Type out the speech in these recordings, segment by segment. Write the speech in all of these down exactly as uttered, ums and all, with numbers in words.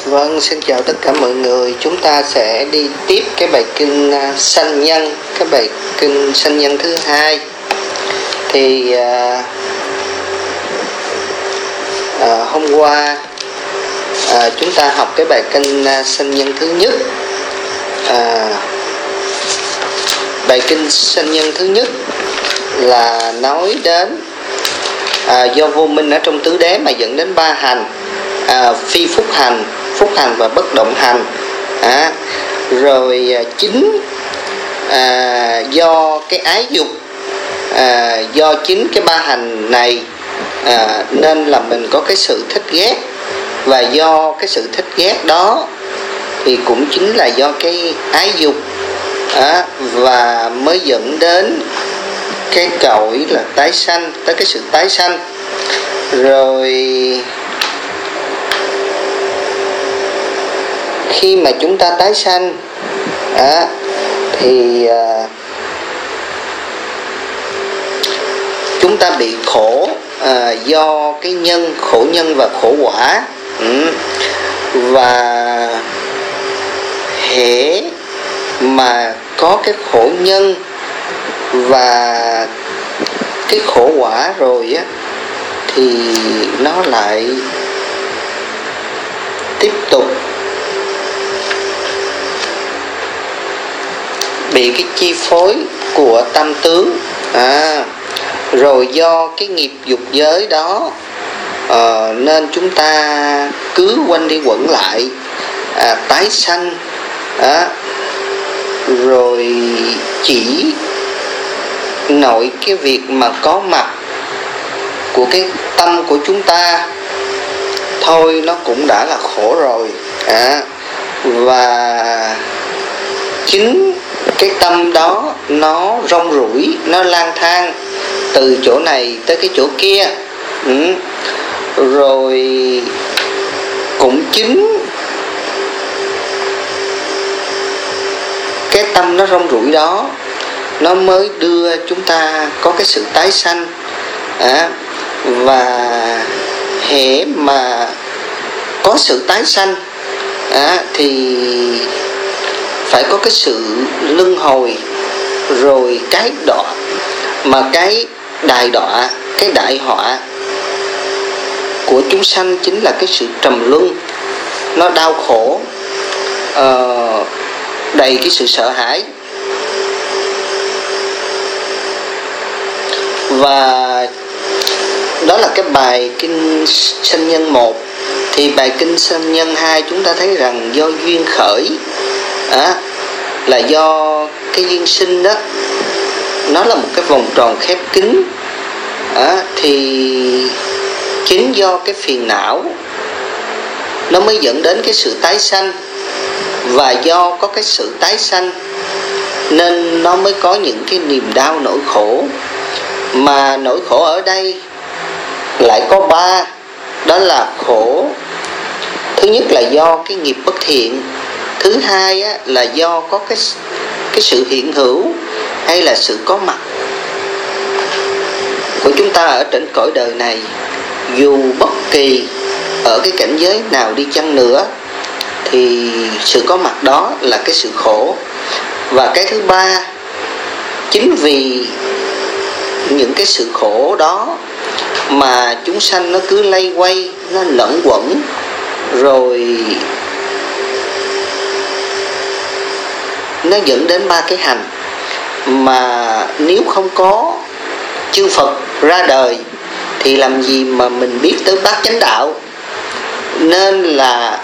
Vâng, xin chào tất cả mọi người. Chúng ta sẽ đi tiếp cái bài kinh uh, sanh nhân, cái bài kinh sanh nhân thứ hai. Thì uh, uh, hôm qua uh, chúng ta học cái bài kinh uh, sanh nhân thứ nhất. Uh, bài kinh sanh nhân thứ nhất là nói đến uh, do vô minh ở trong tứ đế mà dẫn đến ba hành. À, phi phúc hành, phúc hành và bất động hành. à, Rồi à, chính à, do cái ái dục, à, do chính cái ba hành này à, nên là mình có cái sự thích ghét. Và do cái sự thích ghét đó thì cũng chính là do cái ái dục, à, và mới dẫn đến cái cõi là tái sanh, tới cái sự tái sanh. Rồi khi mà chúng ta tái sanh à, thì à, chúng ta bị khổ à, do cái nhân, khổ nhân và khổ quả. ừ. Và hễ mà có cái khổ nhân và cái khổ quả rồi á, thì nó lại tiếp tục bị cái chi phối của tâm tướng. à, Rồi do cái nghiệp dục giới đó à, nên chúng ta cứ quanh đi quẩn lại, à, tái sanh. à, Rồi chỉ nội cái việc mà có mặt của cái tâm của chúng ta thôi nó cũng đã là khổ rồi. à, Và chính cái tâm đó nó rong ruổi, nó lang thang từ chỗ này tới cái chỗ kia. ừ. Rồi cũng chính cái tâm nó rong ruổi đó nó mới đưa chúng ta có cái sự tái sanh. à, Và hễ mà có sự tái sanh à, thì phải có cái sự luân hồi. Rồi cái đọa, mà cái đại đọa, cái đại họa của chúng sanh chính là cái sự trầm luân. Nó đau khổ, uh, đầy cái sự sợ hãi. Và đó là cái bài kinh sanh nhân một. Thì bài kinh sanh nhân hai chúng ta thấy rằng do duyên khởi, à, là do cái duyên sinh đó, nó là một cái vòng tròn khép kín. à, Thì chính do cái phiền não nó mới dẫn đến cái sự tái sanh. Và do có cái sự tái sanh nên nó mới có những cái niềm đau, nỗi khổ. Mà nỗi khổ ở đây lại có ba. Đó là khổ, thứ nhất là do cái nghiệp bất thiện. Thứ hai á, là do có cái, cái sự hiện hữu hay là sự có mặt của chúng ta ở trên cõi đời này. Dù bất kỳ ở cái cảnh giới nào đi chăng nữa thì sự có mặt đó là cái sự khổ. Và cái thứ ba, chính vì những cái sự khổ đó mà chúng sanh nó cứ lay quay, nó lẫn quẩn. Rồi nó dẫn đến ba cái hành. Mà nếu không có chư Phật ra đời thì làm gì mà mình biết tới bát chánh đạo. Nên là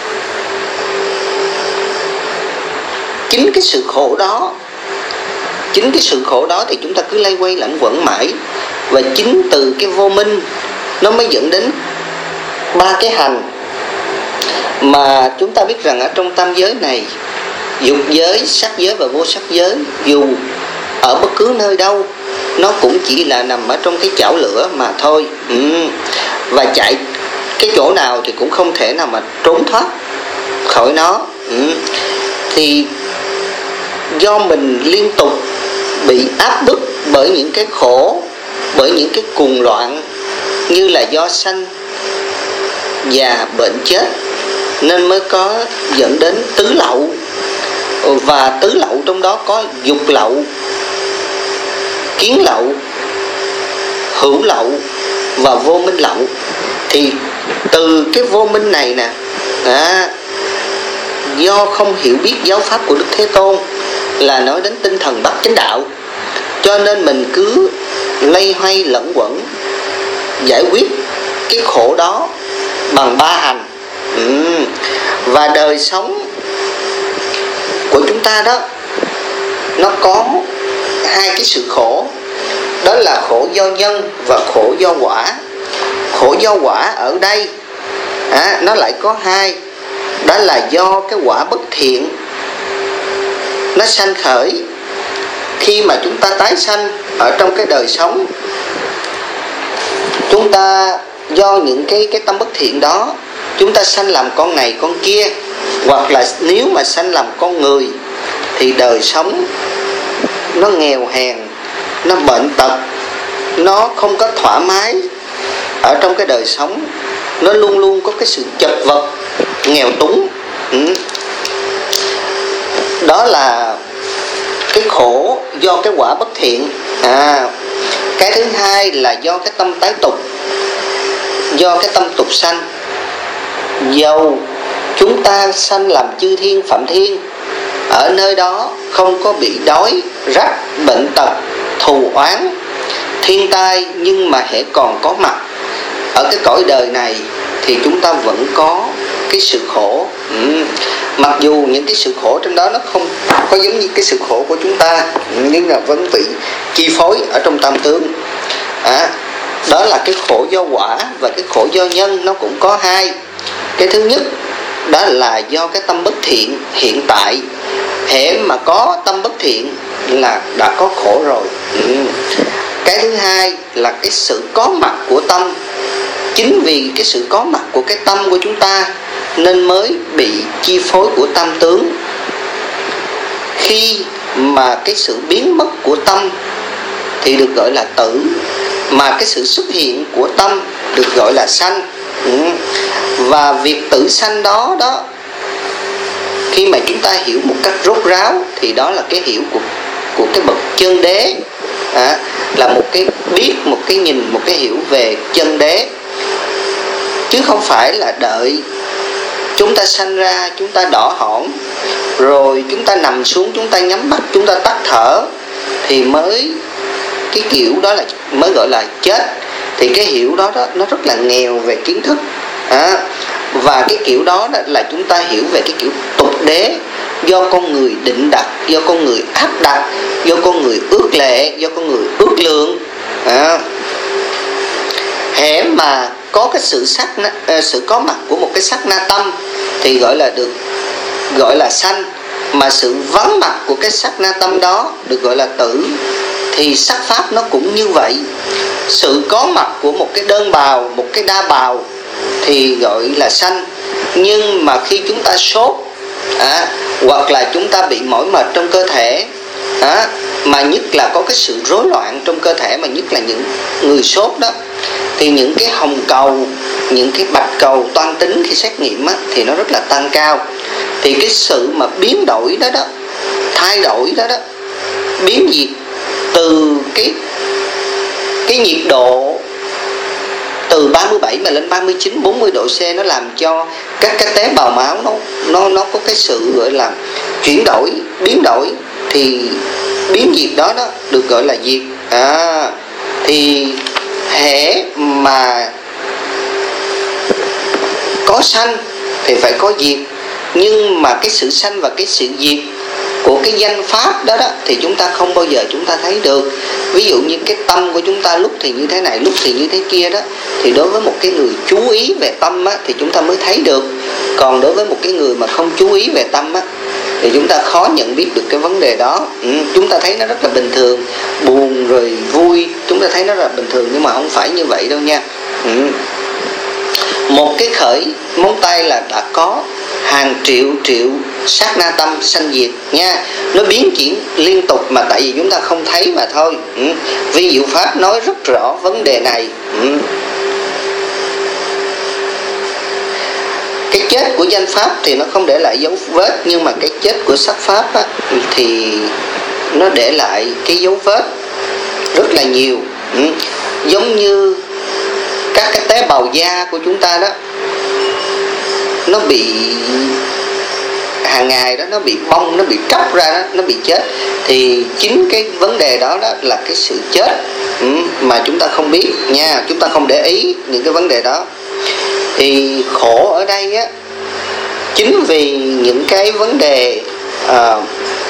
chính cái sự khổ đó, chính cái sự khổ đó thì chúng ta cứ lay quay lẫn quẩn mãi. Và chính từ cái vô minh nó mới dẫn đến ba cái hành. Mà chúng ta biết rằng ở trong tam giới này, dục giới, sắc giới và vô sắc giới, dù ở bất cứ nơi đâu nó cũng chỉ là nằm ở trong cái chảo lửa mà thôi. ừ. Và chạy cái chỗ nào thì cũng không thể nào mà trốn thoát khỏi nó. ừ. Thì do mình liên tục bị áp bức bởi những cái khổ, bởi những cái cuồng loạn, như là do sanh, già, bệnh, chết. nên mới có dẫn đến tứ lậu. Và tứ lậu trong đó có dục lậu, kiến lậu, hữu lậu và vô minh lậu. Thì từ cái vô minh này nè, à, do không hiểu biết giáo pháp của Đức Thế Tôn, là nói đến tinh thần bát chánh đạo, cho nên mình cứ lây hoay lẫn quẩn giải quyết cái khổ đó bằng ba hành. ừ. Và đời sống của chúng ta đó, nó có hai cái sự khổ, đó là khổ do nhân và khổ do quả. Khổ do quả ở đây à, nó lại có hai, đó là do cái quả bất thiện nó sanh khởi. Khi mà chúng ta tái sanh ở trong cái đời sống, chúng ta do những cái cái tâm bất thiện đó, chúng ta sanh làm con này con kia, hoặc là nếu mà sanh làm con người thì đời sống nó nghèo hèn, nó bệnh tật, nó không có thoải mái ở trong cái đời sống, nó luôn luôn có cái sự chật vật, nghèo túng. ừ. Đó là cái khổ do cái quả bất thiện. à, Cái thứ hai là do cái tâm tái tục, do cái tâm tục sanh. Dầu chúng ta sanh làm chư thiên phạm thiên, ở nơi đó không có bị đói rách, bệnh tật, thù oán, thiên tai, nhưng mà hễ còn có mặt ở cái cõi đời này thì chúng ta vẫn có cái sự khổ. ừ. Mặc dù những cái sự khổ trong đó nó không có giống như cái sự khổ của chúng ta, nhưng là vẫn bị chi phối ở trong tam tướng. à, Đó là cái khổ do quả, và cái khổ do nhân nó cũng có hai. Cái thứ nhất đó là do cái tâm bất thiện hiện tại. Hễ mà có tâm bất thiện là đã có khổ rồi. ừ. Cái thứ hai là cái sự có mặt của tâm. Chính vì cái sự có mặt của cái tâm của chúng ta nên mới bị chi phối của tam tướng. Khi mà cái sự biến mất của tâm thì được gọi là tử, mà cái sự xuất hiện của tâm được gọi là sanh. ừ. Và việc tử sanh đó đó, khi mà chúng ta hiểu một cách rốt ráo thì đó là cái hiểu của của cái bậc chân đế. à, Là một cái biết, một cái nhìn, một cái hiểu về chân đế, chứ không phải là đợi chúng ta sanh ra, chúng ta đỏ hỏn, rồi chúng ta nằm xuống, chúng ta nhắm mắt, chúng ta tắt thở thì mới cái kiểu đó là mới gọi là chết. Thì cái hiểu đó, đó nó rất là nghèo về kiến thức. à, Và cái kiểu đó, đó là chúng ta hiểu về cái kiểu tục đế, do con người định đặt, do con người áp đặt, do con người ước lệ, do con người ước lượng. à, Hễ mà có cái sự sắc sự có mặt của một cái sắc na tâm thì gọi là được gọi là sanh, mà sự vắng mặt của cái sắc na tâm đó được gọi là tử. Thì sắc pháp nó cũng như vậy. Sự có mặt của một cái đơn bào, một cái đa bào thì gọi là sanh. Nhưng mà khi chúng ta sốt à, hoặc là chúng ta bị mỏi mệt trong cơ thể à, mà nhất là có cái sự rối loạn trong cơ thể, mà nhất là những người sốt đó, thì những cái hồng cầu, những cái bạch cầu toan tính khi xét nghiệm á, thì nó rất là tăng cao. Thì cái sự mà biến đổi đó đó, thay đổi đó đó, biến gì từ cái cái nhiệt độ từ ba mươi bảy mà lên ba mươi chín, bốn mươi độ C, nó làm cho các cái tế bào máu nó nó nó có cái sự gọi là chuyển đổi, biến đổi. Thì biến diệt đó đó được gọi là diệt. à, Thì hễ mà có sanh thì phải có diệt. Nhưng mà cái sự sanh và cái sự diệt của cái danh pháp đó đó thì chúng ta không bao giờ chúng ta thấy được. Ví dụ như cái tâm của chúng ta lúc thì như thế này, lúc thì như thế kia đó, thì đối với một cái người chú ý về tâm á, thì chúng ta mới thấy được. Còn đối với một cái người mà không chú ý về tâm á, thì chúng ta khó nhận biết được cái vấn đề đó. ừ, Chúng ta thấy nó rất là bình thường, buồn rồi vui, chúng ta thấy nó rất là bình thường, nhưng mà không phải như vậy đâu nha. ừ. Một cái khởi móng tay là đã có hàng triệu triệu sát na tâm sanh diệt nha. Nó biến chuyển liên tục mà tại vì chúng ta không thấy mà thôi. ừ. Vi diệu pháp nói rất rõ vấn đề này. ừ. Cái chết chết của danh pháp thì nó không để lại dấu vết, nhưng mà cái chết của sắc pháp á, thì nó để lại cái dấu vết rất là nhiều. ừ. Giống như các cái tế bào da của chúng ta đó, nó bị hàng ngày đó nó bị bong, nó bị cắt ra đó, nó bị chết, thì chính cái vấn đề đó đó là cái sự chết ừ, mà chúng ta không biết nha, chúng ta không để ý những cái vấn đề đó. Thì khổ ở đây á, chính vì những cái vấn đề uh,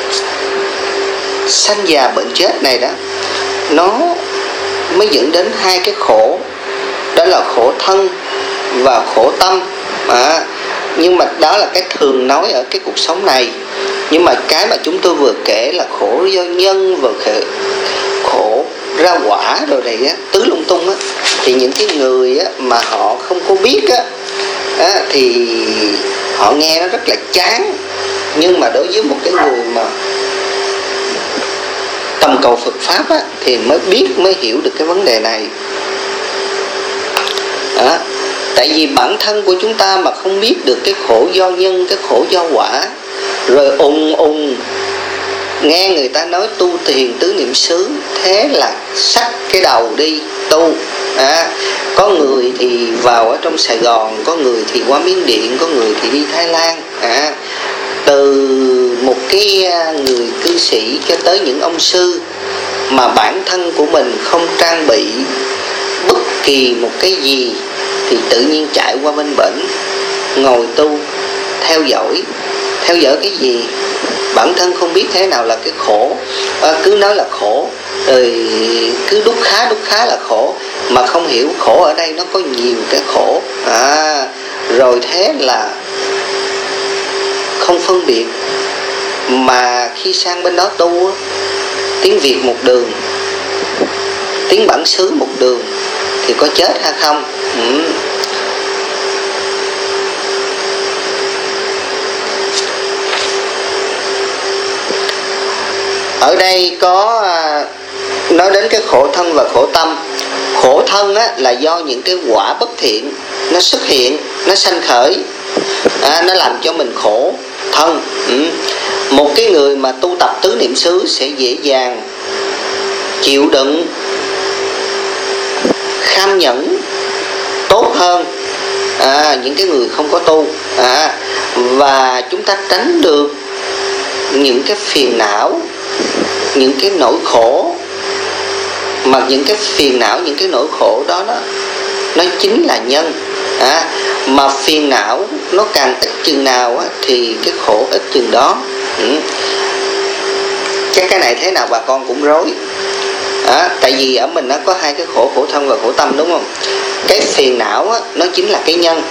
sanh già bệnh chết này đó, nó mới dẫn đến hai cái khổ, đó là khổ thân và khổ tâm. à, Nhưng mà đó là cái thường nói ở cái cuộc sống này. Nhưng mà cái mà chúng tôi vừa kể là khổ do nhân và khổ ra quả rồi này á, tứ lung tung á, thì những cái người á, mà họ không có biết á, á, thì họ nghe nó rất là chán. Nhưng mà đối với một cái người mà tầm cầu Phật Pháp á, thì mới biết, mới hiểu được cái vấn đề này. Đó. Tại vì bản thân của chúng ta mà không biết được cái khổ do nhân, cái khổ do quả, rồi ùng ùng nghe người ta nói tu thiền tứ niệm xứ, thế là xách cái đầu đi tu. à, Có người thì vào ở trong Sài Gòn, có người thì qua Miến Điện, có người thì đi Thái Lan. à, Từ một cái người cư sĩ cho tới những ông sư mà bản thân của mình không trang bị bất kỳ một cái gì, thì tự nhiên chạy qua bên bển ngồi tu, theo dõi. Theo dõi cái gì? Bản thân không biết thế nào là cái khổ, à, cứ nói là khổ, rồi cứ đúc khá đúc khá là khổ, mà không hiểu khổ ở đây nó có nhiều cái khổ. à, Rồi thế là không phân biệt. Mà khi sang bên đó tu, tiếng Việt một đường, tiếng bản xứ một đường, thì có chết hay không? ừ. Ở đây có nói đến cái khổ thân và khổ tâm. Khổ thân á, là do những cái quả bất thiện nó xuất hiện, nó sanh khởi, à, nó làm cho mình khổ thân. ừ. Một cái người mà tu tập tứ niệm xứ sẽ dễ dàng chịu đựng, kham nhẫn tốt hơn à, những cái người không có tu. à, Và chúng ta tránh được những cái phiền não, những cái nỗi khổ. Mà những cái phiền não, những cái nỗi khổ đó, đó nó chính là nhân. à, Mà phiền não nó càng ít chừng nào á, thì cái khổ ít chừng đó. ừ. Chắc cái này thế nào bà con cũng rối. à, Tại vì ở mình nó có hai cái khổ, khổ thân và khổ tâm, đúng không? Cái phiền não á, nó chính là cái nhân.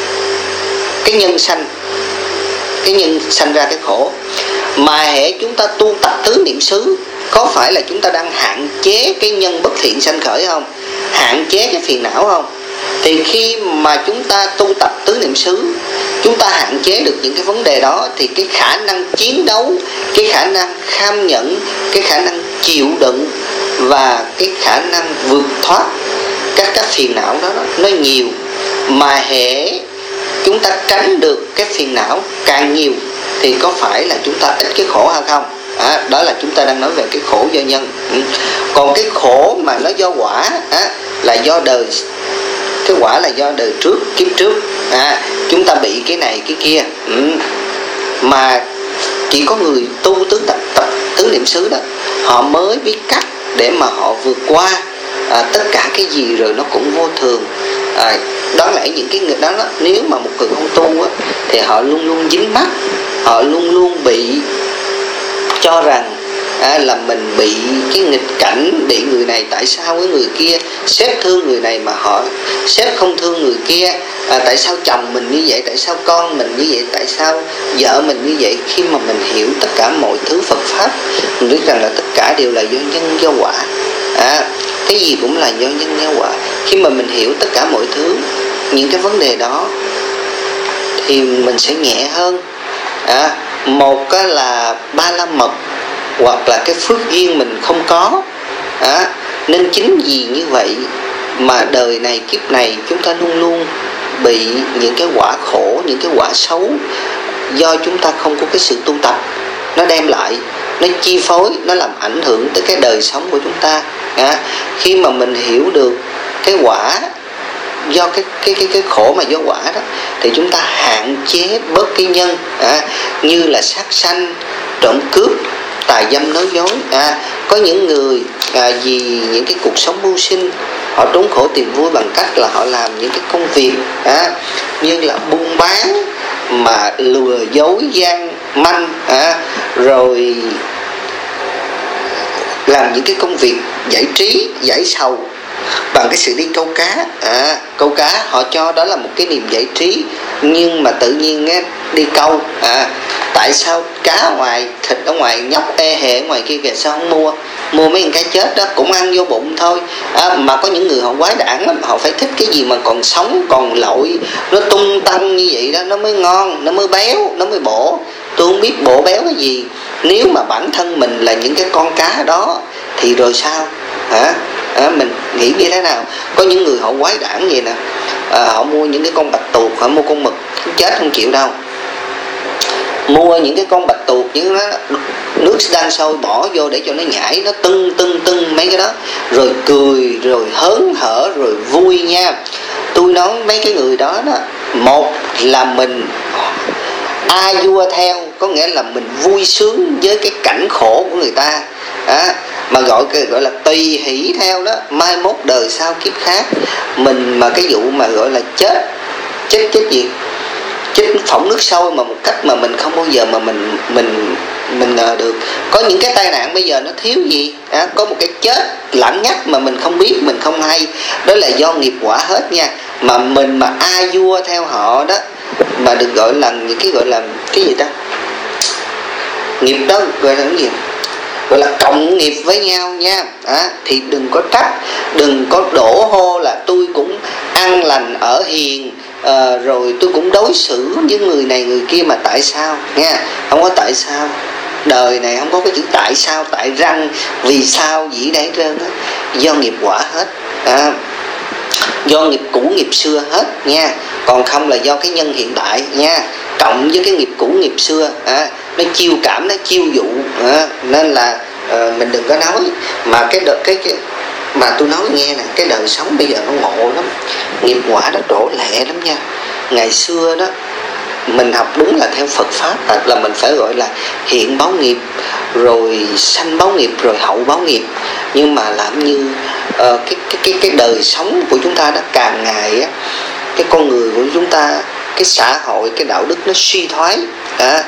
Cái nhân sanh, cái nhân sanh ra cái khổ. Mà hễ chúng ta tu tập tứ niệm xứ, có phải là chúng ta đang hạn chế cái nhân bất thiện sanh khởi không? Hạn chế cái phiền não không? Thì khi mà chúng ta tu tập tứ niệm xứ, chúng ta hạn chế được những cái vấn đề đó, thì cái khả năng chiến đấu, cái khả năng kham nhẫn, cái khả năng chịu đựng và cái khả năng vượt thoát các cái phiền não đó, đó nó nhiều. Mà hễ chúng ta tránh được cái phiền não càng nhiều, thì có phải là chúng ta ít cái khổ hay không? À, đó là chúng ta đang nói về cái khổ do nhân. ừ. Còn cái khổ mà nó do quả à, là do đời. Cái quả là do đời trước, kiếp trước. à, Chúng ta bị cái này cái kia. ừ. Mà chỉ có người tu tứ tập, tập tứ niệm xứ đó, họ mới biết cách để mà họ vượt qua à, tất cả cái gì rồi nó cũng vô thường. à, Đáng lẽ những cái người đó, đó nếu mà một người không tu á, thì họ luôn luôn dính mắc, họ luôn luôn bị cho rằng à, là mình bị cái nghịch cảnh, bị người này tại sao với người kia, sếp thương người này mà họ sếp không thương người kia. à, Tại sao chồng mình như vậy, tại sao con mình như vậy, tại sao vợ mình như vậy. Khi mà mình hiểu tất cả mọi thứ Phật Pháp, mình biết rằng là tất cả đều là do nhân do quả. à, Cái gì cũng là do nhân do quả. Khi mà mình hiểu tất cả mọi thứ, những cái vấn đề đó, thì mình sẽ nhẹ hơn. à, Một là ba la mật, hoặc là cái phước duyên mình không có. à, Nên chính vì như vậy mà đời này kiếp này chúng ta luôn luôn bị những cái quả khổ, những cái quả xấu do chúng ta không có cái sự tu tập nó đem lại, nó chi phối, nó làm ảnh hưởng tới cái đời sống của chúng ta. À, khi mà mình hiểu được cái quả do cái cái cái cái khổ mà do quả đó, thì chúng ta hạn chế bớt cái nhân, à, như là sát sanh, trộm cướp, tà dâm, nói dối. À, có những người à, vì những cái cuộc sống mưu sinh, họ trốn khổ tìm vui bằng cách là họ làm những cái công việc à, như là buôn bán mà lừa dối, gian manh, à, rồi làm những cái công việc giải trí, giải sầu bằng cái sự đi câu cá. À, câu cá họ cho đó là một cái niềm giải trí, nhưng mà tự nhiên nghe, đi câu à, tại sao cá ở ngoài, thịt ở ngoài, nhóc ê hề ở ngoài kia kìa, sao không mua mua mấy con cá chết đó cũng ăn vô bụng thôi. À, mà có những người họ quái đản lắm, họ phải thích cái gì mà còn sống, còn lội, nó tung tăng như vậy đó nó mới ngon, nó mới béo, nó mới bổ. Tôi không biết bổ béo cái gì. Nếu mà bản thân mình là những cái con cá đó thì rồi sao hả? À, mình nghĩ như thế nào? Có những người họ quái đản vậy nè, à, họ mua những cái con bạch tuộc, họ mua con mực chết không chịu đâu, mua những cái con bạch tuộc những nó nước đang sôi bỏ vô để cho nó nhảy, nó tưng tưng tưng mấy cái đó, rồi cười, rồi hớn hở, rồi vui nha. Tôi nói mấy cái người đó đó, một là mình a vua theo, có nghĩa là mình vui sướng với cái cảnh khổ của người ta. À, mà gọi cái gọi là tùy hỷ theo đó, mai mốt đời sau kiếp khác. Mình mà cái vụ mà gọi là chết chết chết gì chết phỏng nước sôi mà một cách mà mình không bao giờ mà mình mình mình ngờ được. Có những cái tai nạn bây giờ nó thiếu gì à, có một cái chết lẳng nhắc mà mình không biết, mình không hay, đó là do nghiệp quả hết nha. Mà mình mà a vua theo họ đó, mà được gọi là những cái gọi là cái gì ta, nghiệp đó gọi là cái gì, gọi là cộng nghiệp với nhau nha. À, thì đừng có trách, đừng có đổ hô là tôi cũng ăn lành ở hiền, à, rồi tôi cũng đối xử với người này người kia mà tại sao nha. Không có tại sao, đời này không có cái chữ tại sao, tại răng, vì sao gì đấy trơn đó. Do nghiệp quả hết, à, do nghiệp cũ nghiệp xưa hết nha. Còn không là do cái nhân hiện tại nha, cộng với cái nghiệp cũ nghiệp xưa, à, nó chiêu cảm, nó chiêu dụ. À, nên là à, mình đừng có nói. Mà cái đợt cái, cái mà tôi nói nghe nè, cái đời sống bây giờ nó ngộ lắm, nghiệp quả nó trổ lẹ lắm nha. Ngày xưa đó mình học đúng là theo Phật pháp là mình phải gọi là hiện báo nghiệp, rồi sanh báo nghiệp, rồi hậu báo nghiệp. Nhưng mà làm như uh, cái, cái cái cái đời sống của chúng ta đó, càng ngày á, cái con người của chúng ta, cái xã hội, cái đạo đức nó suy thoái. À,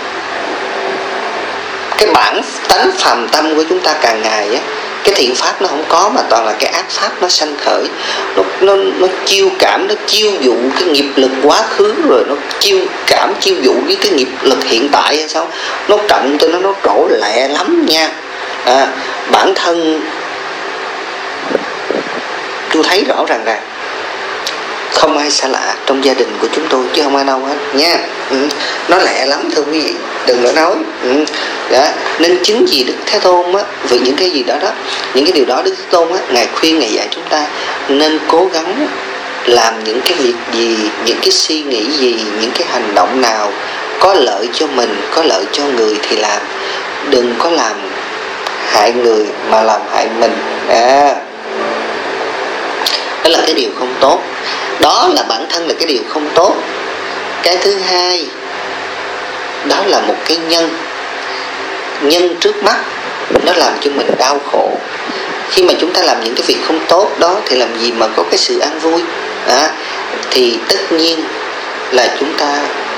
cái bản tánh phàm tâm của chúng ta càng ngày á, cái thiện pháp nó không có, mà toàn là cái ác pháp nó sanh khởi. Nó, nó, nó chiêu cảm, nó chiêu dụ cái nghiệp lực quá khứ, rồi nó chiêu cảm, chiêu dụ với cái nghiệp lực hiện tại hay sao. Nó cộng cho nó, nó trổ lẹ lắm nha. À, bản thân tôi thấy rõ ràng rằng không ai xa lạ trong gia đình của chúng tôi, chứ không ai đâu hết nha. Ừ, nó lẹ lắm thưa quý vị, đừng có nói. Ừ, đó. Nên chính vì Đức Thế Tôn á, vì những cái gì đó đó, những cái điều đó Đức Thế Tôn á, Ngài khuyên, Ngài dạy chúng ta nên cố gắng làm những cái việc gì, những cái suy nghĩ gì, những cái hành động nào có lợi cho mình, có lợi cho người thì làm. Đừng có làm hại người mà làm hại mình. À, đó là cái điều không tốt. Đó là bản thân là cái điều không tốt. Cái thứ hai, đó là một cái nhân nhân trước mắt, nó làm cho mình đau khổ. Khi mà chúng ta làm những cái việc không tốt đó thì làm gì mà có cái sự an vui. À, thì tất nhiên là chúng ta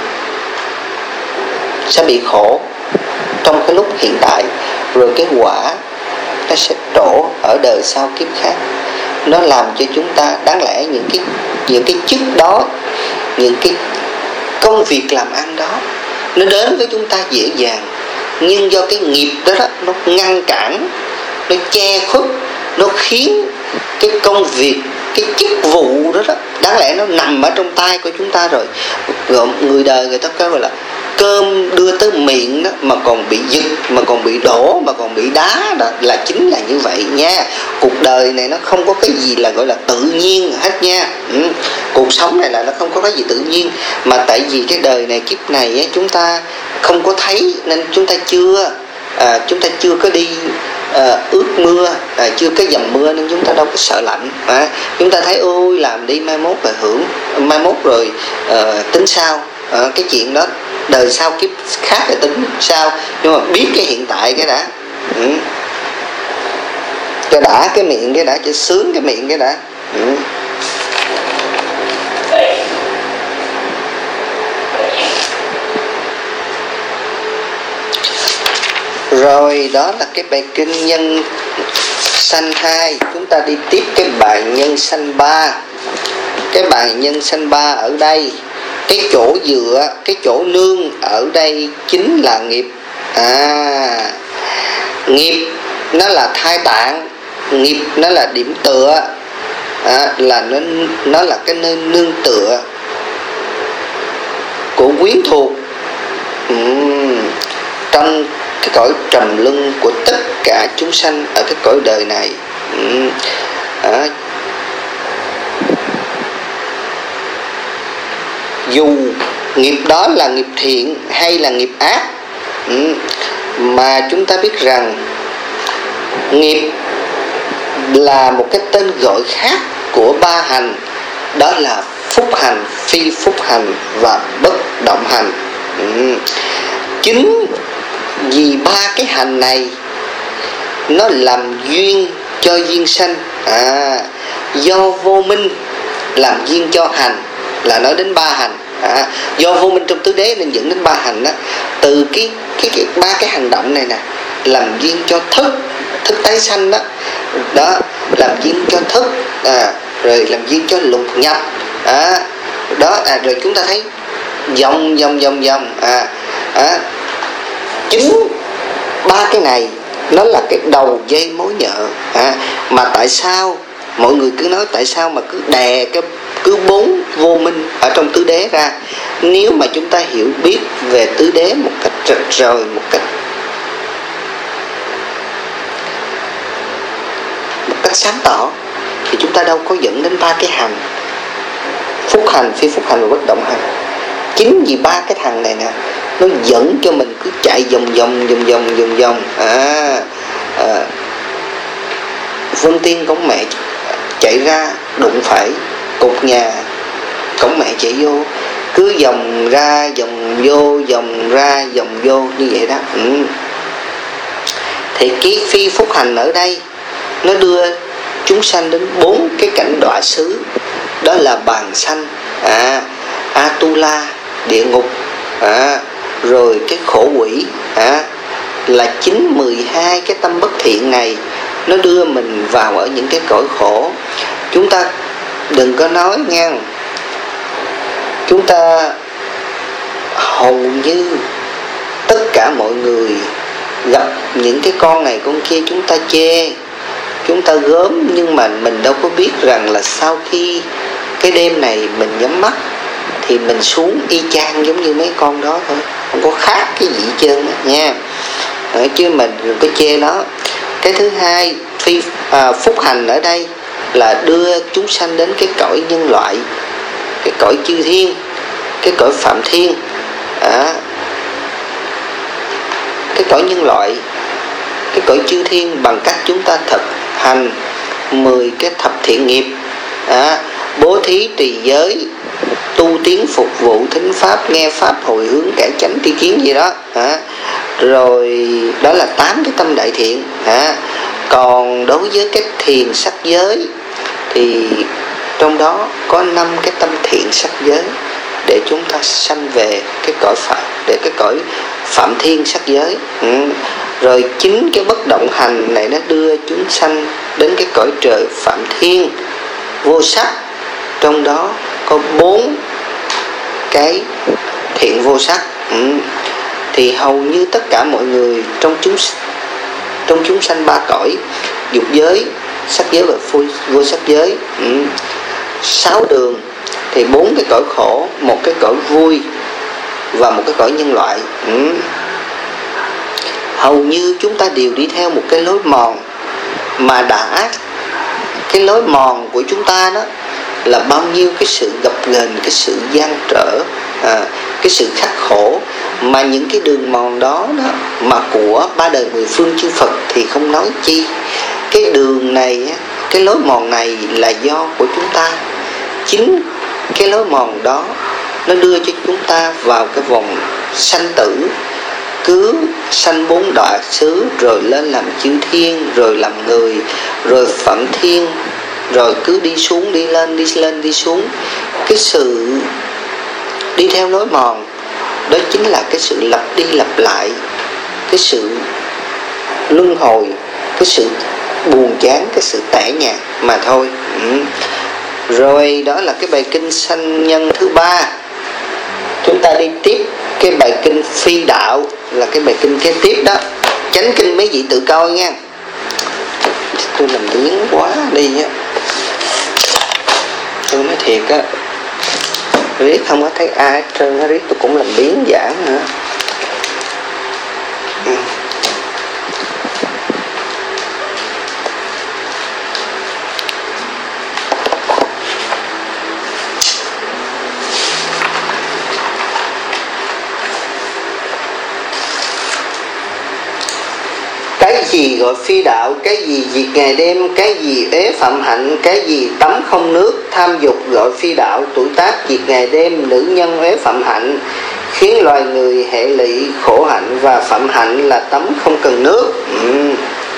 sẽ bị khổ trong cái lúc hiện tại, rồi cái quả nó sẽ trổ ở đời sau kiếp khác. Nó làm cho chúng ta, đáng lẽ những cái những cái chức đó, những cái công việc làm ăn đó, nó đến với chúng ta dễ dàng, nhưng do cái nghiệp đó, đó nó ngăn cản, nó che khuất, nó khiến cái công việc, cái chức vụ đó, đó đáng lẽ nó nằm ở trong tay của chúng ta rồi. Rồi người đời người ta kêu là cơm đưa tới miệng đó mà còn bị giật, mà còn bị đổ, mà còn bị đá đó, là chính là như vậy nha. Cuộc đời này nó không có cái gì là gọi là tự nhiên hết nha. Ừ. Cuộc sống này là nó không có cái gì tự nhiên, mà tại vì cái đời này, kiếp này ấy, chúng ta không có thấy nên chúng ta chưa à, chúng ta chưa có đi à, ướt mưa, à, chưa có dầm mưa nên chúng ta đâu có sợ lạnh. À, chúng ta thấy ôi làm đi mai mốt rồi hưởng, mai mốt rồi à, tính sao. À, cái chuyện đó đời sau kiếp khác là tính sao, nhưng mà biết cái hiện tại cái đã. Ừ. Cho đã cái miệng cái đã, cho sướng cái miệng cái đã. Ừ. Rồi đó là cái bài kinh nhân sanh hai. Chúng ta đi tiếp cái bài nhân sanh ba. Cái bài nhân sanh ba ở đây, cái chỗ dựa, cái chỗ nương ở đây chính là nghiệp. À, nghiệp nó là thai tạng, nghiệp nó là điểm tựa, à, là nó nó là cái nơi nương tựa của quyến thuộc. uhm, trong cái cõi trầm luân của tất cả chúng sanh ở cái cõi đời này. uhm, à, dù nghiệp đó là nghiệp thiện hay là nghiệp ác, uhm, mà chúng ta biết rằng nghiệp là một cái tên gọi khác của ba hành, đó là phúc hành, phi phúc hành và bất động hành. uhm. Chính vì ba cái hành này nó làm duyên cho duyên sanh, à, do vô minh làm duyên cho hành, là nói đến ba hành. À, do vô minh trong tứ đế nên dẫn đến ba hành đó. Từ cái cái, cái ba cái hành động này nè làm duyên cho thức, thức tái sanh đó, đó làm duyên cho thức, à, rồi làm duyên cho lục nhập, à, đó, à, rồi chúng ta thấy vòng vòng vòng vòng, à, à, chính ba cái này nó là cái đầu dây mối nhợ. À, mà tại sao mọi người cứ nói tại sao mà cứ đè cái cứ bốn vô minh ở trong tứ đế ra? Nếu mà chúng ta hiểu biết về tứ đế một cách rạch ròi, một cách một cách sáng tỏ, thì chúng ta đâu có dẫn đến ba cái hành, phúc hành, phi phúc hành và bất động hành. Chính vì ba cái thằng này nè nó dẫn cho mình cứ chạy vòng vòng vòng vòng vòng vòng. À, à, Vân Tiên cổng mẹ chạy ra đụng phải cột nhà, cổng mẹ chạy vô, cứ vòng ra vòng vô, vòng ra vòng vô như vậy đó. Ừ. Thì cái phi phúc hành ở đây nó đưa chúng sanh đến bốn cái cảnh đọa xứ, đó là bàn sanh, à, Atula, địa ngục, à, rồi cái khổ quỷ, à, là chính mười hai cái tâm bất thiện này nó đưa mình vào ở những cái cõi khổ. Chúng ta đừng có nói nghe, chúng ta hầu như tất cả mọi người gặp những cái con này con kia chúng ta chê, chúng ta gớm, nhưng mà mình đâu có biết rằng là sau khi cái đêm này mình nhắm mắt thì mình xuống y chang giống như mấy con đó thôi, không có khác cái gì hết trơn đó, nha. Ờ, chứ mình đừng có chê nó. Cái thứ hai, phi à, phúc hành ở đây là đưa chúng sanh đến cái cõi nhân loại, cái cõi chư thiên, cái cõi phạm thiên, à, cái cõi nhân loại, cái cõi chư thiên bằng cách chúng ta thực hành mười cái thập thiện nghiệp, à, bố thí, trì giới, tu tiến phục vụ, thính pháp, nghe pháp, hồi hướng, cải chánh, tri kiến gì đó, à, rồi đó là tám cái tâm đại thiện. À, còn đối với cái thiền sắc giới thì trong đó có năm cái tâm thiện sắc giới để chúng ta sanh về cái cõi phạm, để cái cõi phạm thiên sắc giới. Ừ. Rồi chính cái bất động hành này nó đưa chúng sanh đến cái cõi trời phạm thiên vô sắc, trong đó có bốn cái thiện vô sắc. Ừ. Thì hầu như tất cả mọi người trong chúng trong chúng sanh ba cõi, dục giới, sắc giới và vô, vô sắc giới, ừ, sáu đường, thì bốn cái cõi khổ, một cái cõi vui, và một cái cõi nhân loại. ừ. Hầu như chúng ta đều đi theo một cái lối mòn mà đã cái lối mòn của chúng ta đó là bao nhiêu cái sự gập ghềnh, cái sự gian trở, à, cái sự khắc khổ, mà những cái đường mòn đó, đó mà của ba đời mười phương chư Phật thì không nói chi. Cái đường này, cái lối mòn này là do của chúng ta. Chính cái lối mòn đó nó đưa cho chúng ta vào cái vòng sanh tử, cứ sanh bốn đọa xứ, rồi lên làm chư thiên, rồi làm người, rồi phẩm thiên, rồi cứ đi xuống, đi lên, đi lên, đi xuống. Cái sự đi theo lối mòn đó chính là cái sự lặp đi lặp lại, cái sự luân hồi, cái sự buồn chán, cái sự tẻ nhạt mà thôi. ừ. Rồi đó là cái bài kinh sanh nhân thứ ba. Chúng ta đi tiếp cái bài kinh phi đạo, là cái bài kinh kế tiếp đó. Chánh kinh mấy vị tự coi nha. Tôi làm biếng quá đi á, tôi nói thiệt á, riết không có thấy ai hết trơn, riết tôi cũng làm biếng giảng nữa. ừ. Cái gì gọi phi đạo, cái gì diệt ngày đêm, cái gì ế phạm hạnh, cái gì tắm không nước, tham dục gọi phi đạo, tuổi tác diệt ngày đêm, nữ nhân ế phạm hạnh, khiến loài người hệ lụy khổ hạnh, và phạm hạnh là tắm không cần nước. ừ.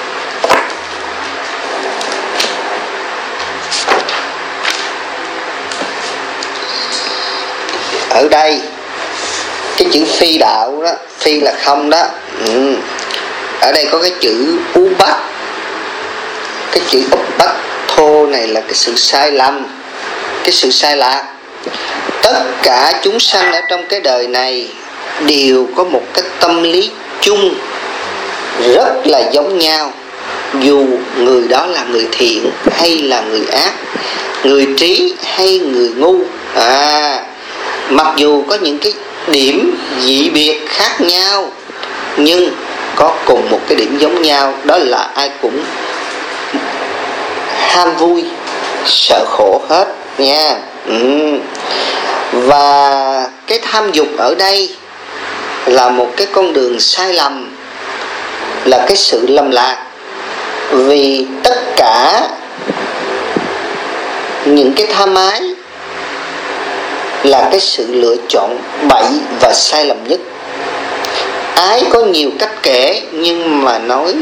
Ở đây cái chữ phi đạo đó, phi là không đó. ừ. Ở đây có cái chữ u bát, cái chữ úp bát thô này là cái sự sai lầm, cái sự sai lạc. Tất cả chúng sanh ở trong cái đời này đều có một cái tâm lý chung rất là giống nhau, dù người đó là người thiện hay là người ác, người trí hay người ngu. à, Mặc dù có những cái điểm dị biệt khác nhau, nhưng có cùng một cái điểm giống nhau, đó là ai cũng ham vui sợ khổ hết nha. ừ. Và cái tham dục ở đây là một cái con đường sai lầm, là cái sự lầm lạc. Vì tất cả những cái tham ái là cái sự lựa chọn bậy và sai lầm nhất. Ái có nhiều cách kể, nhưng mà nói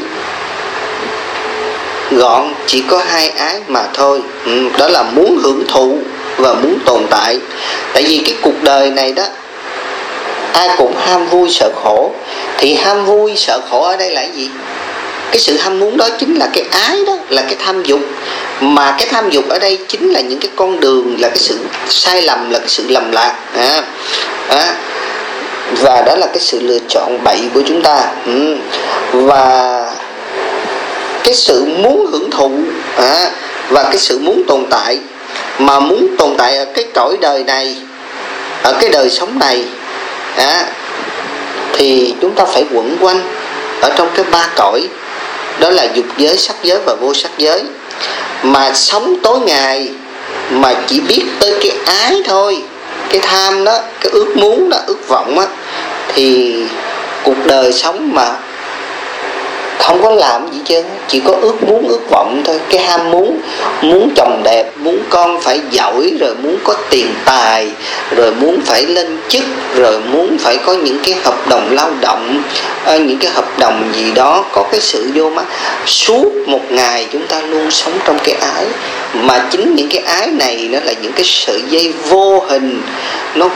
gọn chỉ có hai ái mà thôi. ừ, Đó là muốn hưởng thụ và muốn tồn tại. Tại vì cái cuộc đời này đó, ai cũng ham vui sợ khổ. Thì ham vui sợ khổ ở đây là cái gì? Cái sự ham muốn đó chính là cái ái đó, là cái tham dục. Mà cái tham dục ở đây chính là những cái con đường, là cái sự sai lầm, là cái sự lầm lạc. à, à, Và đó là cái sự lựa chọn bậy của chúng ta. ừ. Và cái sự muốn hưởng thụ, à, và cái sự muốn tồn tại. Mà muốn tồn tại ở cái cõi đời này, ở cái đời sống này, à, thì chúng ta phải quẩn quanh ở trong cái ba cõi, đó là dục giới, sắc giới và vô sắc giới. Mà sống tối ngày mà chỉ biết tới cái ái thôi, cái tham đó, cái ước muốn đó, ước vọng á, thì cuộc đời sống mà không có làm gì chứ, chỉ có ước muốn, ước vọng thôi. Cái ham muốn, muốn chồng đẹp, muốn con phải giỏi, rồi muốn có tiền tài, rồi muốn phải lên chức, rồi muốn phải có những cái hợp đồng lao động, những cái hợp đồng gì đó, có cái sự vô mắt. Suốt một ngày chúng ta luôn sống trong cái ái. Mà chính những cái ái này nó là những cái sợi dây vô hình, nó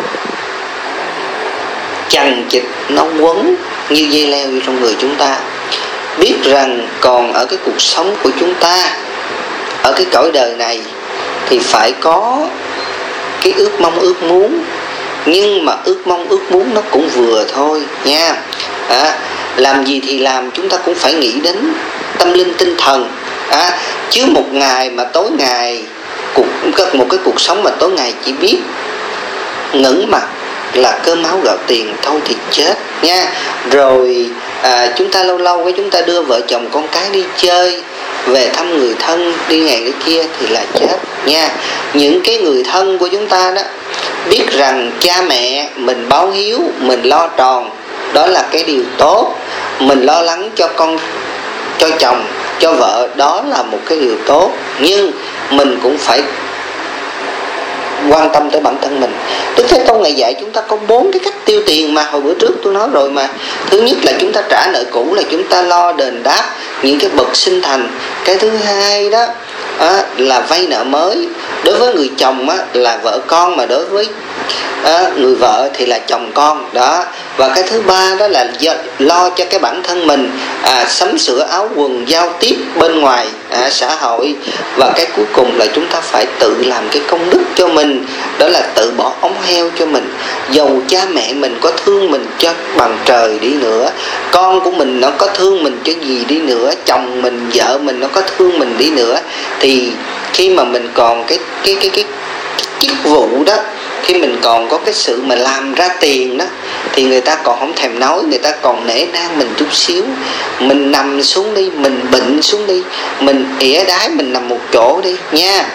chằng chịt, nó quấn như dây leo trong người chúng ta. Biết rằng còn ở cái cuộc sống của chúng ta, ở cái cõi đời này, thì phải có cái ước mong, ước muốn. Nhưng mà ước mong, ước muốn nó cũng vừa thôi nha. à, Làm gì thì làm, chúng ta cũng phải nghĩ đến tâm linh tinh thần. à, Chứ một ngày mà tối ngày cuộc, một cái cuộc sống mà tối ngày chỉ biết ngẩng mặt là cơm áo gạo tiền thôi thì chết nha. Rồi à, chúng ta lâu lâu cái chúng ta đưa vợ chồng con cái đi chơi, về thăm người thân, đi ngày cái kia thì là chết nha. Những cái người thân của chúng ta đó biết rằng cha mẹ mình báo hiếu, mình lo tròn, đó là cái điều tốt. Mình lo lắng cho con, cho chồng, cho vợ, đó là một cái điều tốt. Nhưng mình cũng phải quan tâm tới bản thân mình. Đức Thế Tôn ngày dạy chúng ta có bốn cái cách tiêu tiền mà hồi bữa trước tôi nói rồi mà. Thứ nhất là chúng ta trả nợ cũ, là chúng ta lo đền đáp những cái bậc sinh thành. Cái thứ hai đó à, là vay nợ mới. Đối với người chồng á, là vợ con, mà đối với à, người vợ thì là chồng con đó. Và cái thứ ba đó là lo cho cái bản thân mình, à, sắm sửa áo quần, giao tiếp bên ngoài à, xã hội. Và cái cuối cùng là chúng ta phải tự làm cái công đức cho mình, đó là tự bỏ ống heo cho mình. Dầu cha mẹ mình có thương mình cho bằng trời đi nữa, con của mình nó có thương mình cho gì đi nữa, chồng mình, vợ mình nó có thương mình đi nữa, thì khi mà mình còn cái cái cái cái, cái chức vụ đó, khi mình còn có cái sự mà làm ra tiền đó, thì người ta còn không thèm nói, người ta còn nể nang mình chút xíu. Mình nằm xuống đi, mình bệnh xuống đi, mình ỉa đái, mình nằm một chỗ đi nha.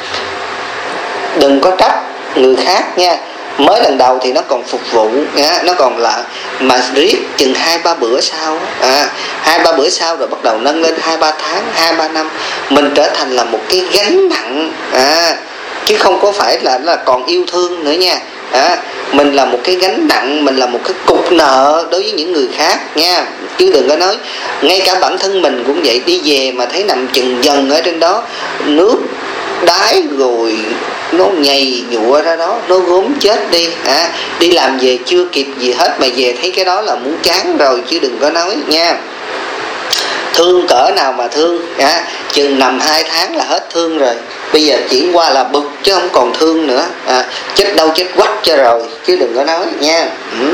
Đừng có trách người khác nha. Mới lần đầu thì nó còn phục vụ nha, nó còn là mà riết chừng hai ba bữa sau à, hai ba bữa sau rồi bắt đầu nâng lên hai ba tháng, hai ba năm, mình trở thành là một cái gánh nặng à, chứ không có phải là là còn yêu thương nữa nha. À, mình là một cái gánh nặng, mình là một cái cục nợ đối với những người khác nha. Chứ đừng có nói, ngay cả bản thân mình cũng vậy, đi về mà thấy nằm chừng dần ở trên đó, nước đái rồi nó nhầy nhụa ra đó, nó gốm chết đi à, đi làm về chưa kịp gì hết mà về thấy cái đó là muốn chán rồi, chứ đừng có nói nha. Thương cỡ nào mà thương à, chừng nằm hai tháng là hết thương rồi, bây giờ chuyển qua là bực chứ không còn thương nữa à, chết đâu chết quách cho rồi, chứ đừng có nói nha. Ừ.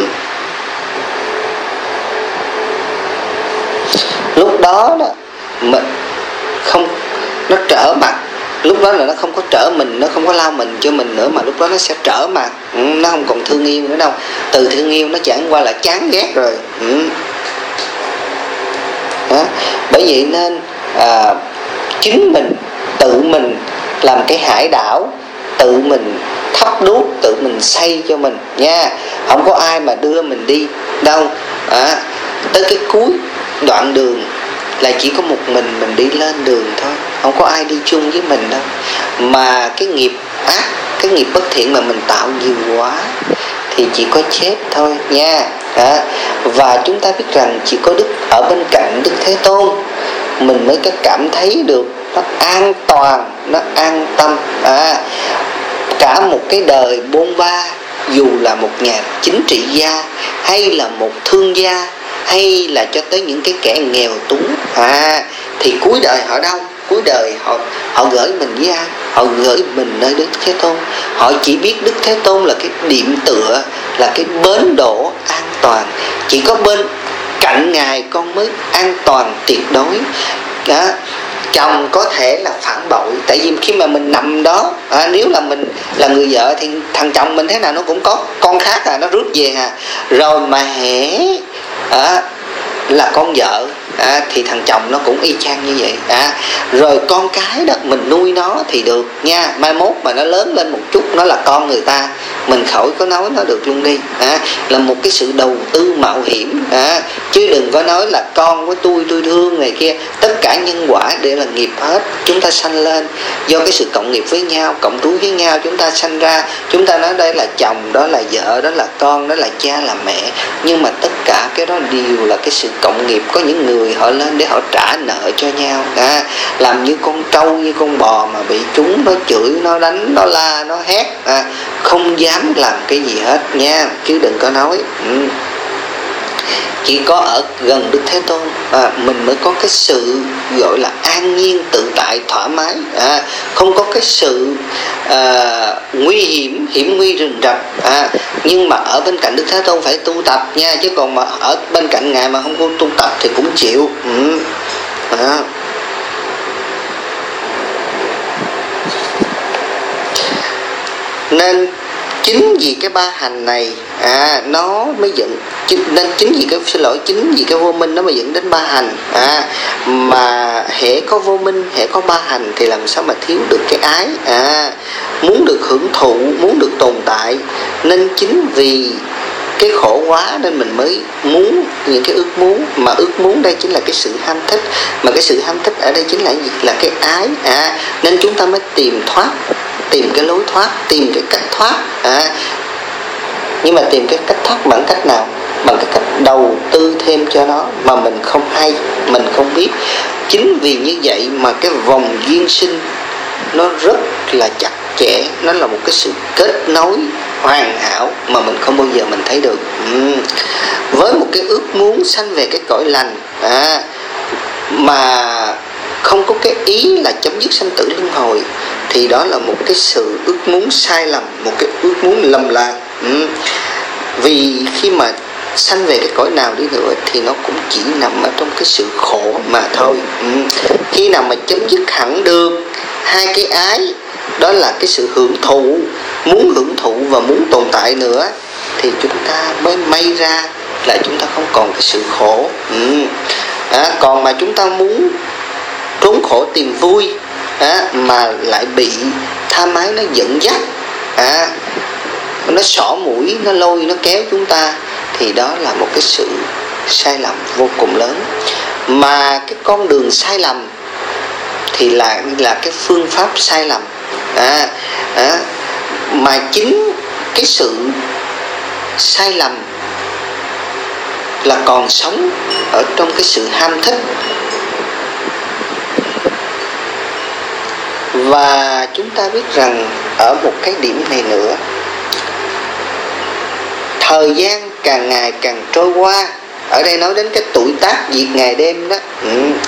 Lúc đó đó mình không, nó trở mặt, lúc đó là nó không có trở mình, nó không có lao mình cho mình nữa, mà lúc đó nó sẽ trở mặt. Ừ, nó không còn thương yêu nữa đâu, từ thương yêu nó chẳng qua là chán ghét rồi. Ừ. Đó. Bởi vậy nên à, chính mình tự mình làm cái hải đảo, tự mình thắp đuốc, tự mình xây cho mình nha. Không có ai mà đưa mình đi đâu à, tới cái cuối đoạn đường là chỉ có một mình mình đi lên đường thôi, không có ai đi chung với mình đâu. Mà cái nghiệp ác, cái nghiệp bất thiện mà mình tạo nhiều quá thì chỉ có chết thôi nha. À, và chúng ta biết rằng chỉ có Đức ở bên cạnh Đức Thế Tôn mình mới có cảm thấy được nó an toàn, nó an tâm. À, cả một cái đời bôn ba, dù là một nhà chính trị gia, hay là một thương gia, hay là cho tới những cái kẻ nghèo túng à, thì cuối đời họ đâu? Cuối đời họ họ gửi mình với ai? Họ gửi mình nơi Đức Thế Tôn. Họ chỉ biết Đức Thế Tôn là cái điểm tựa, là cái bến đỗ an toàn. Chỉ có bên cạnh Ngài con mới an toàn tuyệt đối. Đó. Chồng có thể là phản bội, tại vì khi mà mình nằm đó à, nếu là mình là người vợ thì thằng chồng mình thế nào nó cũng có con khác à, nó rước về à. Rồi mà hễ à, là con vợ à, thì thằng chồng nó cũng y chang như vậy à. Rồi con cái đó mình nuôi nó thì được nha, mai mốt mà nó lớn lên một chút nó là con người ta, mình khỏi có nói nó được luôn đi à. Là một cái sự đầu tư mạo hiểm à, chứ đừng có nói là con của tôi tôi thương này kia. Tất cả nhân quả đều là nghiệp hết, chúng ta sanh lên do cái sự cộng nghiệp với nhau, cộng trú với nhau, chúng ta sanh ra. Chúng ta nói đây là chồng, đó là vợ, đó là con, đó là cha, là mẹ, nhưng mà tất cả cái đó đều là cái sự cộng nghiệp. Có những người họ lên để họ trả nợ cho nhau à, làm như con trâu như con bò mà bị chúng nó chửi, nó đánh, nó la, nó hét à, không dám làm cái gì hết nha, chứ đừng có nói. Ừ. Chỉ có ở gần Đức Thế Tôn à, mình mới có cái sự gọi là an nhiên, tự tại, thoải mái à, không có cái sự à, nguy hiểm, hiểm nguy rình rập à. Nhưng mà ở bên cạnh Đức Thế Tôn phải tu tập nha, chứ còn mà ở bên cạnh Ngài mà không có tu tập thì cũng chịu. Ừ. À. Nên chính vì cái ba hành này à, nó mới dẫn nên chính vì cái xin lỗi chính vì cái vô minh nó mới dẫn đến ba hành à, mà hễ có vô minh, hễ có ba hành thì làm sao mà thiếu được cái ái à, muốn được hưởng thụ, muốn được tồn tại. Nên chính vì cái khổ quá nên mình mới muốn những cái ước muốn, mà ước muốn đây chính là cái sự ham thích, mà cái sự ham thích ở đây chính là gì? Là cái ái à, nên chúng ta mới tìm thoát, tìm cái lối thoát, tìm cái cách thoát à. Nhưng mà tìm cái cách thoát bằng cách nào? Bằng cái cách đầu tư thêm cho nó mà mình không hay, mình không biết. Chính vì như vậy mà cái vòng duyên sinh nó rất là chặt chẽ, nó là một cái sự kết nối hoàn hảo mà mình không bao giờ mình thấy được. uhm. Với một cái ước muốn sanh về cái cõi lành à, mà không có cái ý là chấm dứt sanh tử luân hồi, thì đó là một cái sự ước muốn sai lầm, một cái ước muốn lầm lạc. uhm. Vì khi mà sanh về cái cõi nào đi nữa thì nó cũng chỉ nằm ở trong cái sự khổ mà thôi. uhm. Khi nào mà chấm dứt hẳn được hai cái ái, đó là cái sự hưởng thụ, muốn hưởng thụ và muốn tồn tại nữa, thì chúng ta mới may ra là chúng ta không còn cái sự khổ. ừ. à, Còn mà chúng ta muốn trốn khổ tìm vui à, mà lại bị tham ái nó dẫn dắt à, nó xỏ mũi, nó lôi, nó kéo chúng ta, thì đó là một cái sự sai lầm vô cùng lớn. Mà cái con đường sai lầm thì là là cái phương pháp sai lầm à, à, mà chính cái sự sai lầm là còn sống ở trong cái sự ham thích. Và chúng ta biết rằng ở một cái điểm này nữa, thời gian càng ngày càng trôi qua, ở đây nói đến cái tuổi tác diệt ngày đêm đó. ừ.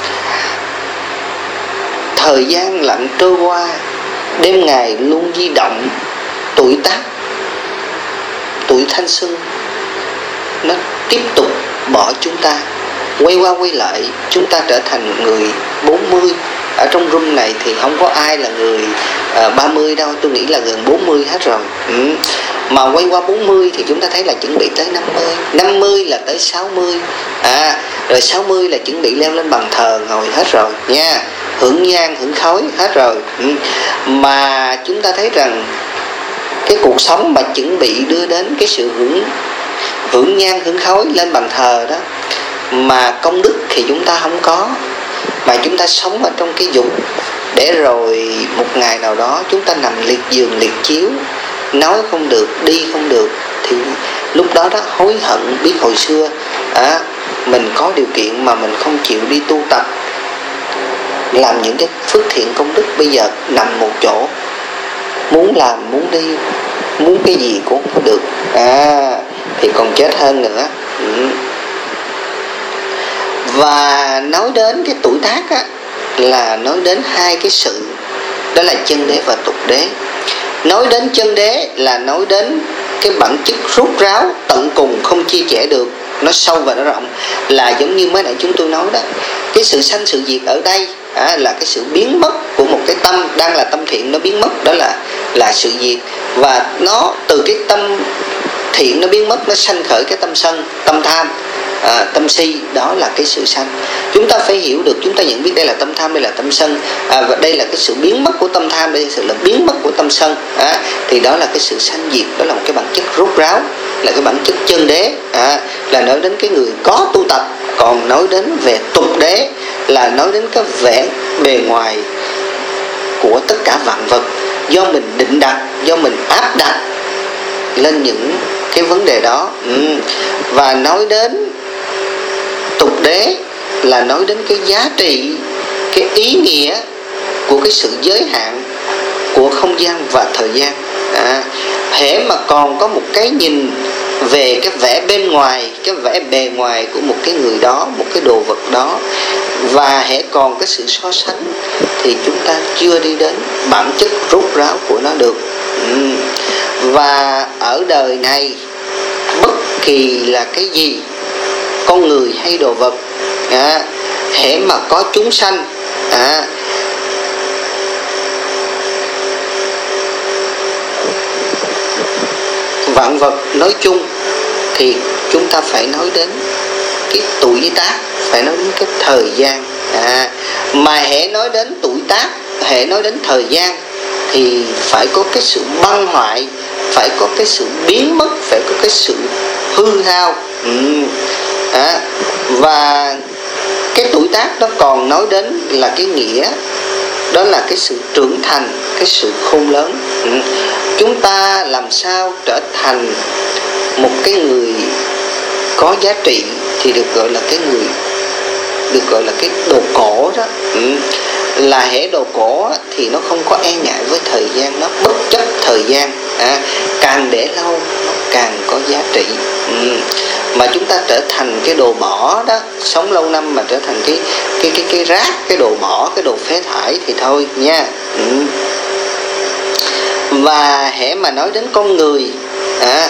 Thời gian lặng trôi qua, đêm ngày luôn di động, tuổi tác, tuổi thanh xuân nó tiếp tục bỏ chúng ta, quay qua quay lại chúng ta trở thành người bốn mươi. Ở trong room này thì không có ai là người uh, ba mươi đâu, tôi nghĩ là gần bốn mươi hết rồi. ừ. Mà quay qua bốn mươi thì chúng ta thấy là chuẩn bị tới năm mươi, năm mươi là tới sáu mươi à, rồi sáu mươi là chuẩn bị leo lên bàn thờ ngồi hết rồi nha, hưởng nhang hưởng khói hết rồi. ừ. Mà chúng ta thấy rằng cái cuộc sống mà chuẩn bị đưa đến cái sự hưởng hưởng nhang hưởng khói lên bàn thờ đó, mà công đức thì chúng ta không có, mà chúng ta sống ở trong cái dục, để rồi một ngày nào đó chúng ta nằm liệt giường liệt chiếu, nói không được, đi không được, thì lúc đó đó hối hận biết hồi xưa à, mình có điều kiện mà mình không chịu đi tu tập, làm những cái phước thiện công đức, bây giờ nằm một chỗ, muốn làm muốn đi, muốn cái gì cũng không được à, thì còn chết hơn nữa. ừ. Và nói đến cái tuổi tác á, là nói đến hai cái sự, đó là chân đế và tục đế. Nói đến chân đế là nói đến cái bản chất rốt ráo tận cùng, không chia sẻ được, nó sâu và nó rộng. Là giống như mới nãy chúng tôi nói đó, cái sự sanh sự diệt ở đây à, là cái sự biến mất của một cái tâm đang là tâm thiện, nó biến mất, đó là là sự diệt. Và nó từ cái tâm thiện nó biến mất, nó sanh khởi cái tâm sân, tâm tham, à, tâm si, đó là cái sự sanh. Chúng ta phải hiểu được, chúng ta nhận biết đây là tâm tham, đây là tâm sân à, và đây là cái sự biến mất của tâm tham, đây là sự là biến mất của tâm sân à, thì đó là cái sự sanh diệt, đó là một cái bản chất rốt ráo, là cái bản chất chân đế à, là nói đến cái người có tu tập. Còn nói đến về tục đế là nói đến cái vẻ bề ngoài của tất cả vạn vật, do mình định đặt, do mình áp đặt lên những cái vấn đề đó. ừ. Và nói đến tục đế là nói đến cái giá trị, cái ý nghĩa của cái sự giới hạn của không gian và thời gian à, hễ mà còn có một cái nhìn về cái vẻ bên ngoài, cái vẻ bề ngoài của một cái người đó, một cái đồ vật đó, và hễ còn cái sự so sánh, thì chúng ta chưa đi đến bản chất rốt ráo của nó được. ừ. Và ở đời này, bất kỳ là cái gì, con người hay đồ vật à, hễ mà có chúng sanh à, vạn vật nói chung thì chúng ta phải nói đến cái tuổi tác, phải nói đến cái thời gian. À, mà hễ nói đến tuổi tác, hễ nói đến thời gian thì phải có cái sự băng hoại, phải có cái sự biến mất, phải có cái sự hư hao. Ừ. À, và cái tuổi tác nó còn nói đến là cái nghĩa, đó là cái sự trưởng thành, cái sự khôn lớn. Ừ. Chúng ta làm sao trở thành một cái người có giá trị thì được gọi là cái người, được gọi là cái đồ cổ đó. Ừ. Là hễ đồ cổ thì nó không có e ngại với thời gian, nó bất chấp thời gian. À, càng để lâu nó càng có giá trị. Ừ. Mà chúng ta trở thành cái đồ bỏ đó, sống lâu năm mà trở thành cái cái cái cái rác, cái đồ bỏ, cái đồ phế thải thì thôi nha. Ừ. Và hễ mà nói đến con người à,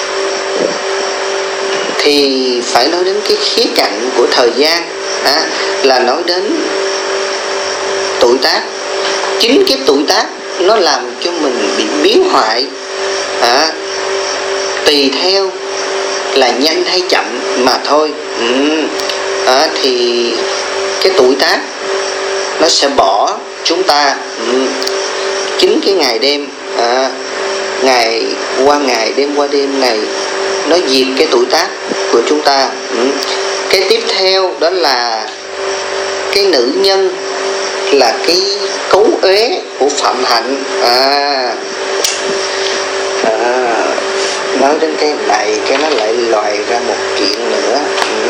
thì phải nói đến cái khía cạnh của thời gian, à, là nói đến tuổi tác. Chính cái tuổi tác nó làm cho mình bị biến hoại, à, tùy theo là nhanh hay chậm mà thôi. Ừ. À, thì cái tuổi tác nó sẽ bỏ chúng ta. Ừ. Chính cái ngày đêm, à, ngày qua ngày, đêm qua đêm này, nó diệt cái tuổi tác của chúng ta. Ừ. Cái tiếp theo đó là cái nữ nhân, là cái cấu uế của phạm hạnh. À, à, nói đến cái này cái nó lại lòi ra một chuyện nữa. Ừ.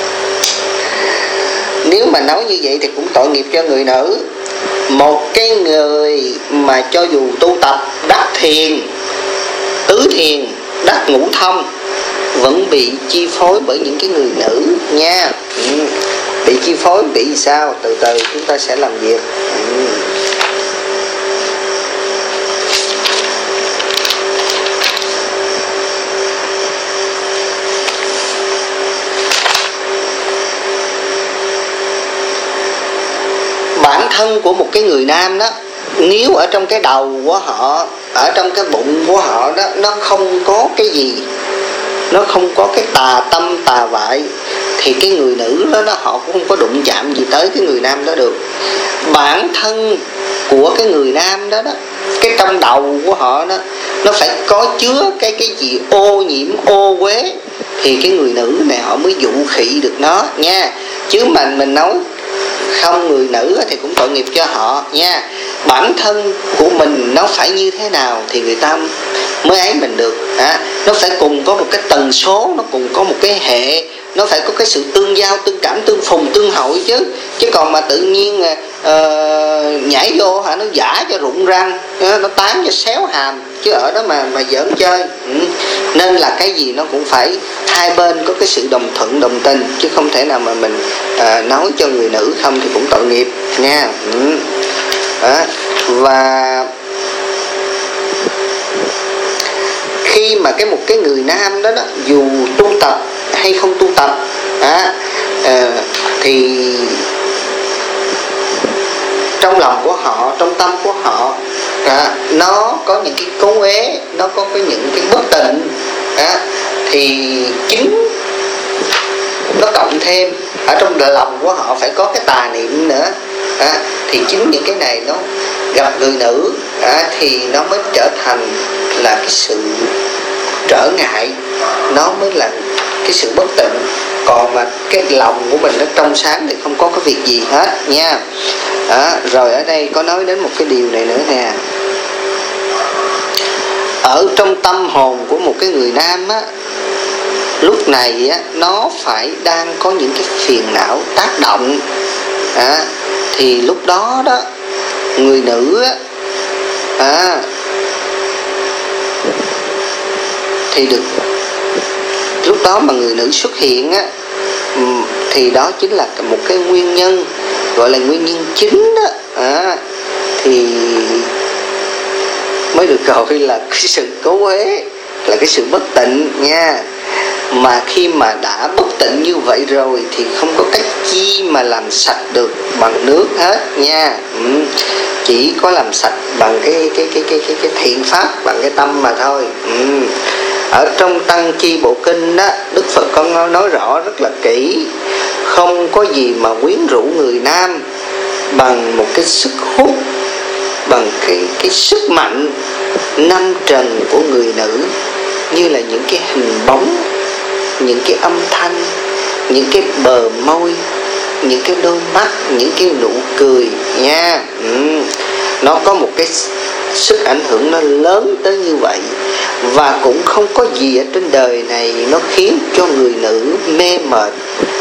Nếu mà nói như vậy thì cũng tội nghiệp cho người nữ. Một cái người mà cho dù tu tập đắc thiền, tứ thiền, đắc ngũ thông, vẫn bị chi phối bởi những cái người nữ nha. Ừ. Bị chi phối bị sao? Từ từ chúng ta sẽ làm việc. Ừ. Bản thân của một cái người nam đó, nếu ở trong cái đầu của họ, ở trong cái bụng của họ đó, nó không có cái gì, nó không có cái tà tâm tà vại, thì cái người nữ đó, đó họ cũng không có đụng chạm gì tới cái người nam đó được. Bản thân của cái người nam đó đó, cái trong đầu của họ đó, nó phải có chứa cái cái gì ô nhiễm, ô uế, thì cái người nữ này họ mới dụ khị được nó nha. Chứ mà mình nói không người nữ thì cũng tội nghiệp cho họ nha. Bản thân của mình nó phải như thế nào thì người ta mới ấy mình được. À, nó phải cùng có một cái tần số, nó cùng có một cái hệ, nó phải có cái sự tương giao, tương cảm, tương phùng, tương hội chứ. Chứ còn mà tự nhiên uh, nhảy vô hả, nó giả cho rụng răng, nó tán cho xéo hàm, chứ ở đó mà mà giỡn chơi. Ừ. Nên là cái gì nó cũng phải hai bên có cái sự đồng thuận, đồng tình, chứ không thể nào mà mình uh, nói cho người nữ không thì cũng tội nghiệp nha. Ừ. À, và khi mà cái một cái người nam đó, đó dù tu tập hay không tu tập, à, à, thì trong lòng của họ, trong tâm của họ, à, nó có những cái cấu uế, nó có cái những cái bất tịnh, à, thì chính nó cộng thêm ở trong lòng của họ phải có cái tà niệm nữa. À, thì chính những cái này nó gặp người nữ, à, thì nó mới trở thành là cái sự trở ngại, nó mới là cái sự bất tịnh. Còn mà cái lòng của mình nó trong sáng thì không có cái việc gì hết nha. À, rồi ở đây có nói đến một cái điều này nữa nè. Ở trong tâm hồn của một cái người nam á, lúc này á, nó phải đang có những cái phiền não tác động, à, thì lúc đó đó người nữ á, à, thì được, lúc đó mà người nữ xuất hiện á, thì đó chính là một cái nguyên nhân, gọi là nguyên nhân chính đó, à, thì mới được gọi là cái sự cấu uế, là cái sự bất tịnh nha. Mà khi mà đã bất tịnh như vậy rồi thì không có cách chi mà làm sạch được bằng nước hết nha. Ừ. Chỉ có làm sạch bằng cái cái cái cái cái, cái thiện pháp, bằng cái tâm mà thôi. Ừ. Ở trong Tăng Chi Bộ Kinh đó, Đức Phật có nói rõ rất là kỹ, không có gì mà quyến rũ người nam bằng một cái sức hút, bằng cái, cái sức mạnh năm trần của người nữ, như là những cái hình bóng, những cái âm thanh, những cái bờ môi, những cái đôi mắt, những cái nụ cười nha. ừ. Nó có một cái sức ảnh hưởng nó lớn tới như vậy. Và cũng không có gì ở trên đời này nó khiến cho người nữ mê mệt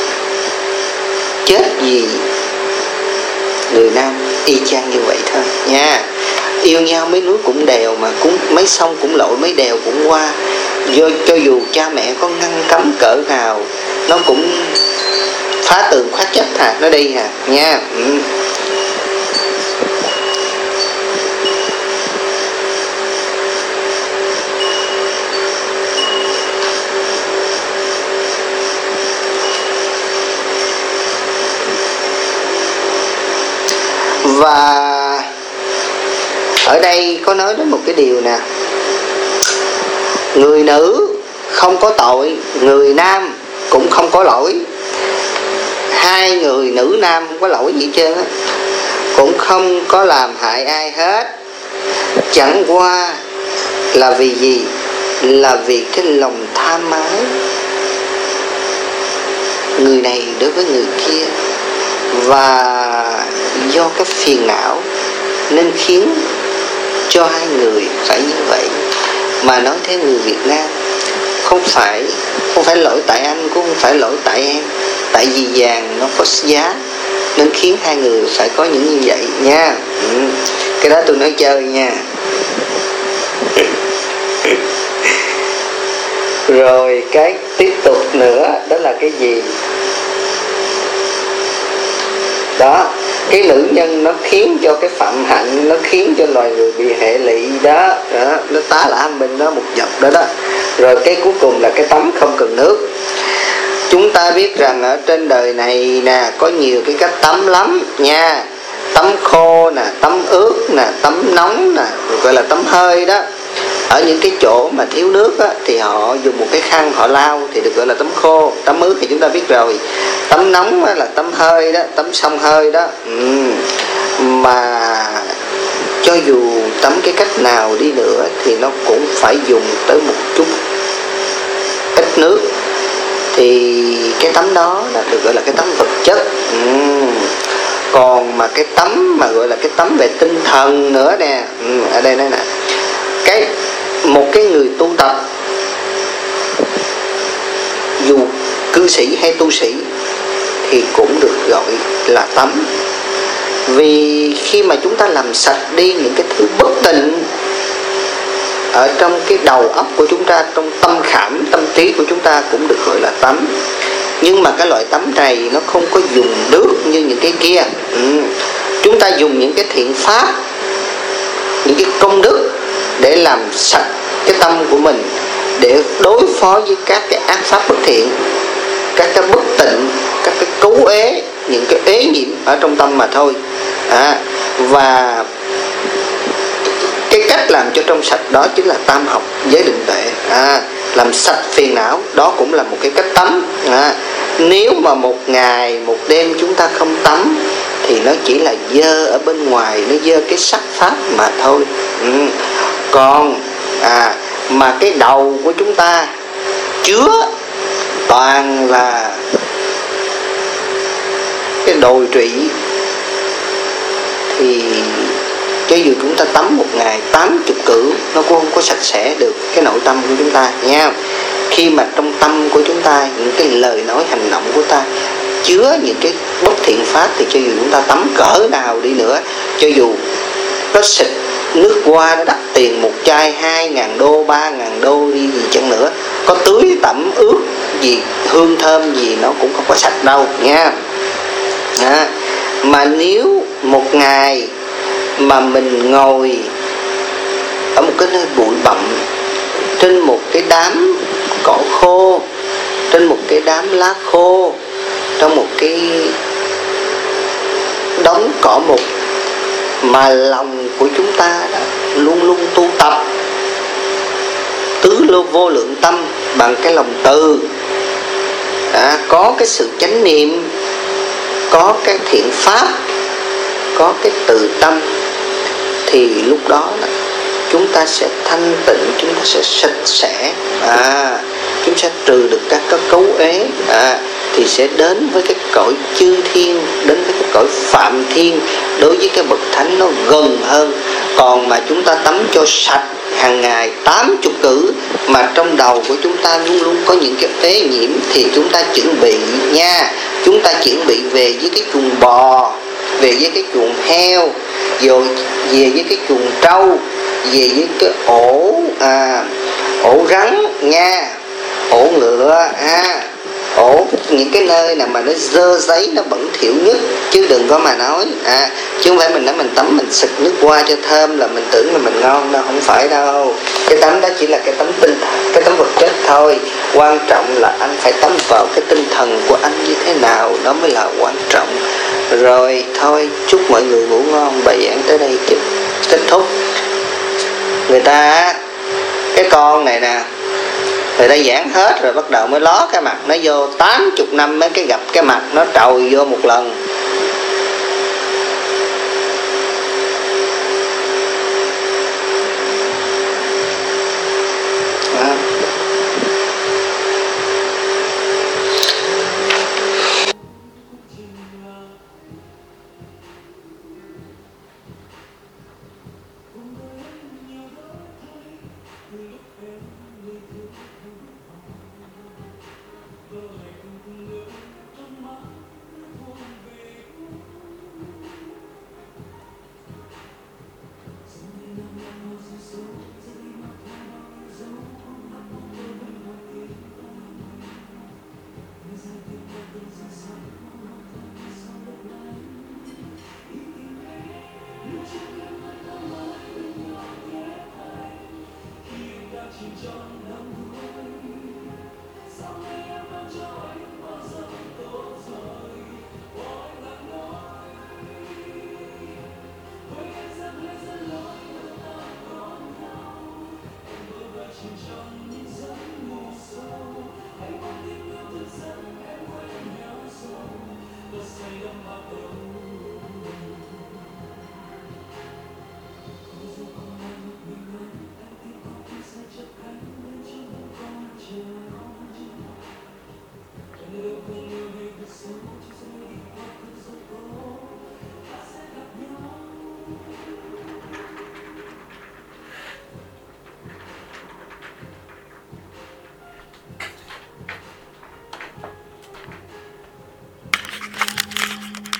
chết gì người nam y chang như vậy thôi nha. Yêu nhau mấy núi cũng đèo, mà cũng mấy sông cũng lội, mấy đèo cũng qua. Do cho dù cha mẹ có ngăn cấm cỡ nào, nó cũng phá tường khoát chất hả, nó đi hả nha. ừ. Và ở đây có nói đến một cái điều nè, người nữ không có tội, người nam cũng không có lỗi. Hai người nữ nam không có lỗi gì hết trơn á, cũng không có làm hại ai hết. Chẳng qua là vì gì? Là vì cái lòng tham ái, người này đối với người kia, và do cái phiền não nên khiến cho hai người phải như vậy. Mà nói thế người Việt Nam, không phải không phải lỗi tại anh, cũng không phải lỗi tại em. Tại vì vàng nó có giá nên khiến hai người phải có những như vậy nha. ừ. Cái đó tôi nói chơi nha. Rồi cái tiếp tục nữa đó là cái gì? Đó, cái nữ nhân nó khiến cho cái phạm hạnh, nó khiến cho loài người bị hệ lụy đó, đó nó tá lả mình nó một dọc đó đó. Rồi cái cuối cùng là cái tắm không cần nước. Chúng ta biết rằng ở trên đời này nè, có nhiều cái cách tắm lắm nha. Tắm khô nè, tắm ướt nè, tắm nóng nè, gọi là tắm hơi đó. Ở những cái chỗ mà thiếu nước á, thì họ dùng một cái khăn họ lau thì được gọi là tắm khô. Tắm ướt thì chúng ta biết rồi. Tắm nóng á, là tắm hơi đó, tắm xông hơi đó. ừ. Mà cho dù tắm cái cách nào đi nữa thì nó cũng phải dùng tới một chút ít nước. Thì cái tắm đó là được gọi là cái tắm vật chất. ừ. Còn mà cái tắm mà gọi là cái tắm về tinh thần nữa nè. ừ. Ở đây nói nè, cái một cái người tu tập, dù cư sĩ hay tu sĩ, thì cũng được gọi là tắm. Vì khi mà chúng ta làm sạch đi những cái thứ bất tịnh ở trong cái đầu óc của chúng ta, trong tâm khảm, tâm trí của chúng ta, cũng được gọi là tắm. Nhưng mà cái loại tắm này nó không có dùng nước như những cái kia. ừ. Chúng ta dùng những cái thiện pháp, những cái công đức để làm sạch cái tâm của mình, để đối phó với các cái ác pháp bất thiện, các cái bất tịnh, các cái cấu ế, những cái ế nhiễm ở trong tâm mà thôi. à, Và cái cách làm cho trong sạch đó chính là tam học giới định tuệ. à, Làm sạch phiền não, đó cũng là một cái cách tắm. à, Nếu mà một ngày một đêm chúng ta không tắm thì nó chỉ là dơ ở bên ngoài, nó dơ cái sắc pháp mà thôi. ừ. Còn à, mà cái đầu của chúng ta chứa toàn là cái đồi trụy, thì cho dù chúng ta tắm một ngày tám chục cử, nó cũng không có sạch sẽ được cái nội tâm của chúng ta nha. Khi mà trong tâm của chúng ta, những cái lời nói hành động của ta chứa những cái bất thiện pháp, thì cho dù chúng ta tắm cỡ nào đi nữa, cho dù nó xịt nước hoa nó đắt tiền một chai hai ngàn đô, ba ngàn đô đi gì chăng nữa, có tưới tẩm ướt gì, hương thơm gì, nó cũng không có sạch đâu nha. à, Mà nếu một ngày mà mình ngồi ở một cái nơi bụi bặm, trên một cái đám cỏ khô, trên một cái đám lá khô, trong một cái đống cỏ mục, mà lòng của chúng ta đó luôn luôn tu tập, tứ lô vô lượng tâm bằng cái lòng từ, à, có cái sự chánh niệm, có cái thiện pháp, có cái từ tâm, thì lúc đó là chúng ta sẽ thanh tịnh, chúng ta sẽ sạch sẽ, à, chúng sẽ trừ được các cái cấu uế, à, thì sẽ đến với cái cõi chư thiên, đến với cái cõi phạm thiên. Đối với cái bậc thánh nó gần hơn. Còn mà chúng ta tắm cho sạch hàng ngày tám chục cử mà trong đầu của chúng ta luôn luôn có những cái uế nhiễm, thì chúng ta chuẩn bị nha, chúng ta chuẩn bị về với cái chuồng bò, về với cái chuồng heo, rồi về với cái chuồng trâu, về với cái ổ à, ổ rắn nha, ổ ngựa, à, ổ những cái nơi nào mà nó dơ giấy, nó bẩn thỉu nhất, chứ đừng có mà nói, à, chứ không phải mình nói mình tắm mình xịt nước qua cho thơm là mình tưởng là mình ngon đâu, không phải đâu. Cái tắm đó chỉ là cái tắm tinh thần, cái tắm vật chất thôi. Quan trọng là anh phải tắm vào cái tinh thần của anh như thế nào, đó mới là quan trọng. Rồi thôi, chúc mọi người ngủ ngon. Bài giảng tới đây kết thúc. Người ta cái con này nè, người ta giảng hết rồi bắt đầu mới ló cái mặt nó vô, tám chục năm mới cái gặp cái mặt nó trồi vô một lần.